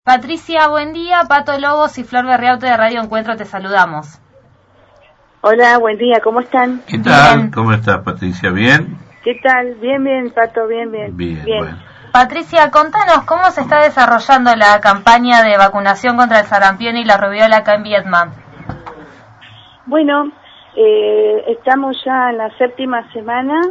Patricia, buen día. Pato Lobos y Flor Berriaute de Radio Encuentro te saludamos. Hola, buen día, ¿cómo están? ¿Qué tal? Bien. ¿Cómo estás, Patricia? ¿Bien? ¿Qué tal? Bien, Pato, bien. Bueno. Patricia, contanos cómo se está desarrollando la campaña de vacunación contra el sarampión y la rubiola acá en Vietnam. Bueno, estamos ya en la séptima semana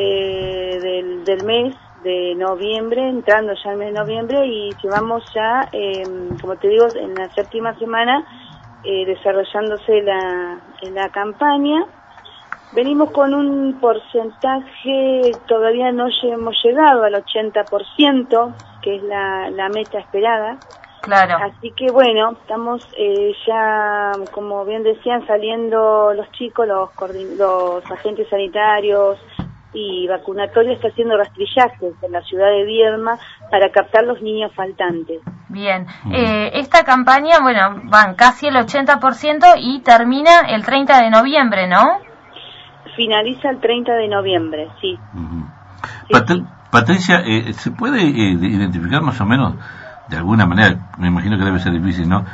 del mes de noviembre, entrando ya el mes de noviembre, y llevamos ya, como te digo, en la séptima semana desarrollándose la campaña. Venimos con un porcentaje, todavía no hemos llegado al 80%, que es la meta esperada. Claro. Así que bueno, estamos ya, como bien decían, saliendo los chicos, los agentes sanitarios y vacunatorios, está haciendo rastrillajes en la ciudad de Viedma para captar los niños faltantes. Bien. Esta campaña, bueno, van casi el 80% y termina el 30 de noviembre, ¿no? Finaliza el 30 de noviembre, sí. Sí. Patricia, ¿se puede identificar más o menos, de alguna manera, me imagino que debe ser difícil, ¿no?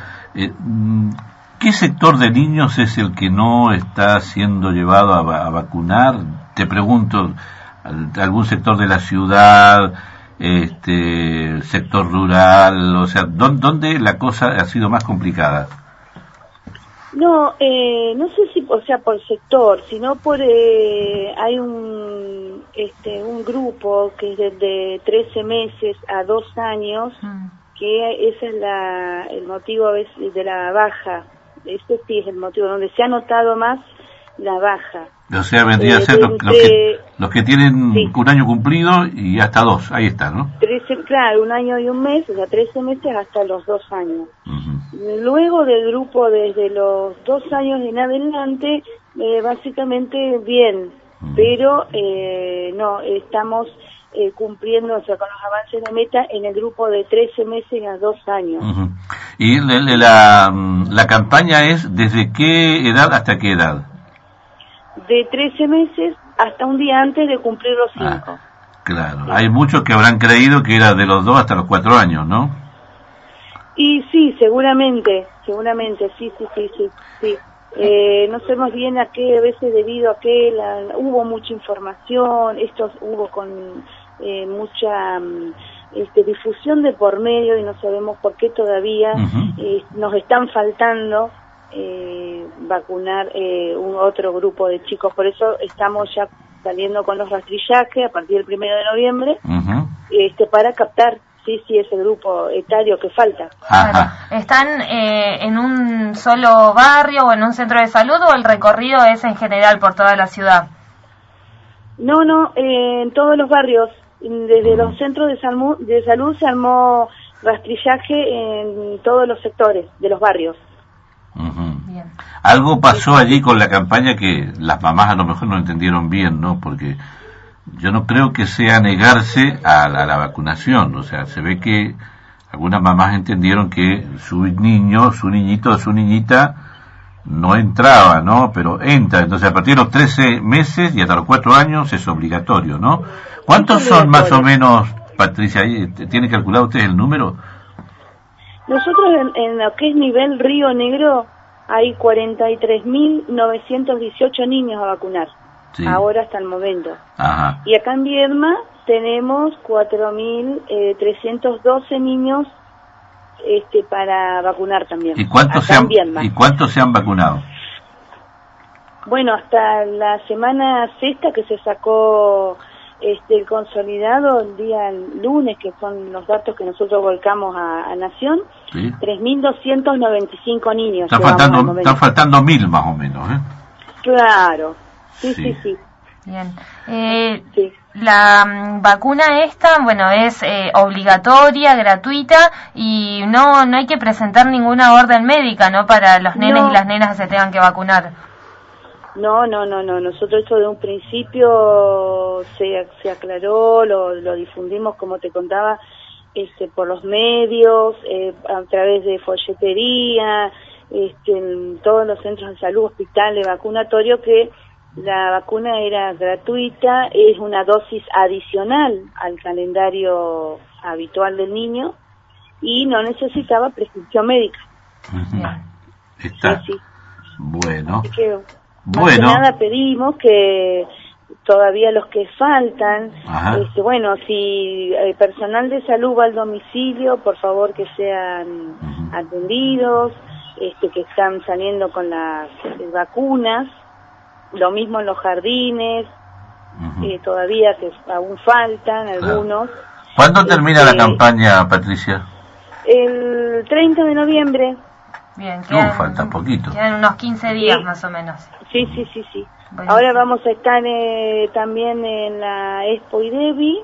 ¿Qué sector de niños es el que no está siendo llevado a vacunar? Te pregunto, ¿algún sector de la ciudad, sector rural? O sea, ¿dónde la cosa ha sido más complicada? No, no sé si, o sea, por sector, sino por, hay un grupo que es de 13 meses a 2 años, que ese es el motivo a veces de la baja. Este sí es el motivo donde se ha notado más la baja. O sea, vendría a ser los que tienen un año cumplido y hasta 2, ahí está, ¿no? 13, claro, un año y un mes, o sea, 13 meses hasta los 2 años. Luego del grupo desde los 2 años en adelante, básicamente bien, pero no, estamos cumpliendo, o sea, con los avances de meta en el grupo de 13 meses a 2 años. ¿Y la campaña es desde qué edad hasta qué edad? De 13 meses hasta un día antes de cumplir los 5. Claro, sí. Hay muchos que habrán creído que era de los 2 hasta los 4 años, ¿no? Y sí, seguramente, sí. No sabemos bien a qué, a veces debido a que hubo mucha información, hubo con mucha difusión de por medio, y no sabemos por qué todavía nos están faltando vacunar un otro grupo de chicos. Por eso estamos ya saliendo con los rastrillajes a partir del 1 de noviembre, para captar ese grupo etario que falta. Claro. ¿Están en un solo barrio o en un centro de salud, o el recorrido es en general por toda la ciudad? No, en todos los barrios. Desde los centros de salud se armó rastrillaje en todos los sectores de los barrios. Bien. Algo pasó allí con la campaña que las mamás a lo mejor no entendieron bien, ¿no? Porque yo no creo que sea negarse a la vacunación. O sea, se ve que algunas mamás entendieron que su niño, su niñito o su niñita no entraba, ¿no? Pero entra. Entonces, a partir de los 13 meses y hasta los 4 años es obligatorio, ¿no? ¿Cuántos son más o menos, Patricia? ¿Tiene calculado usted el número? Nosotros en lo que es nivel Río Negro hay 43.918 niños a vacunar. Sí. Ahora hasta el momento. Ajá. Y acá en Viedma tenemos 4.312 niños para vacunar también. ¿Y cuántos se han vacunado? Bueno, hasta la semana sexta que se sacó el consolidado el día lunes, que son los datos que nosotros volcamos a Nación, ¿sí? 3.295 niños. Están faltando 1.000 más o menos, ¿eh? Claro. Sí. Bien. Sí. La vacuna esta, bueno, es obligatoria, gratuita, y no hay que presentar ninguna orden médica, ¿no? Para los nenes y las nenas que se tengan que vacunar. No. Nosotros esto de un principio se aclaró, lo difundimos, como te contaba, por los medios, a través de folletería, en todos los centros de salud, hospitales, vacunatorio, que la vacuna era gratuita, es una dosis adicional al calendario habitual del niño, y no necesitaba prescripción médica. Está. Sí. Bueno. Así que, Bueno. más que nada pedimos que todavía los que faltan, bueno, si el personal de salud va al domicilio, por favor que sean atendidos, que están saliendo con las vacunas, lo mismo en los jardines, todavía que aún faltan algunos. ¿Cuándo termina la campaña, Patricia? El 30 de noviembre. Bien, falta poquito. Quedan unos 15 días más o menos. Sí. Ahora vamos a estar también en la Expo IDEBI,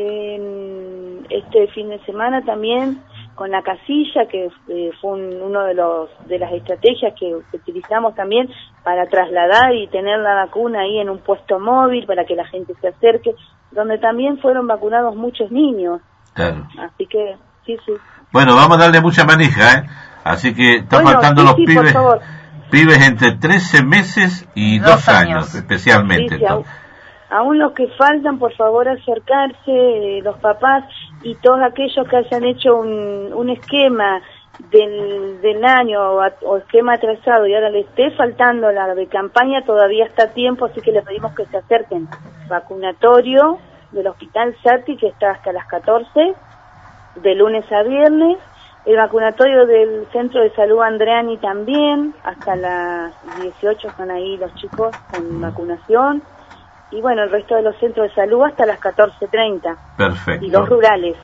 este fin de semana también, con la casilla, que fue uno de las estrategias que utilizamos también para trasladar y tener la vacuna ahí en un puesto móvil para que la gente se acerque, donde también fueron vacunados muchos niños. Claro. Así que, sí. Bueno, vamos a darle mucha manija, Así que están faltando los pibes entre 13 meses y 2 años, especialmente. Sí, aún los que faltan, por favor, acercarse, los papás y todos aquellos que hayan hecho un esquema del año o esquema atrasado y ahora le esté faltando la de campaña, todavía está a tiempo, así que les pedimos que se acerquen. Vacunatorio del Hospital Sati, que está hasta las 14, de lunes a viernes. El vacunatorio del Centro de Salud Andreani también, hasta las 18 están ahí los chicos con vacunación. Y bueno, el resto de los centros de salud hasta las 14:30. Perfecto. Y los rurales.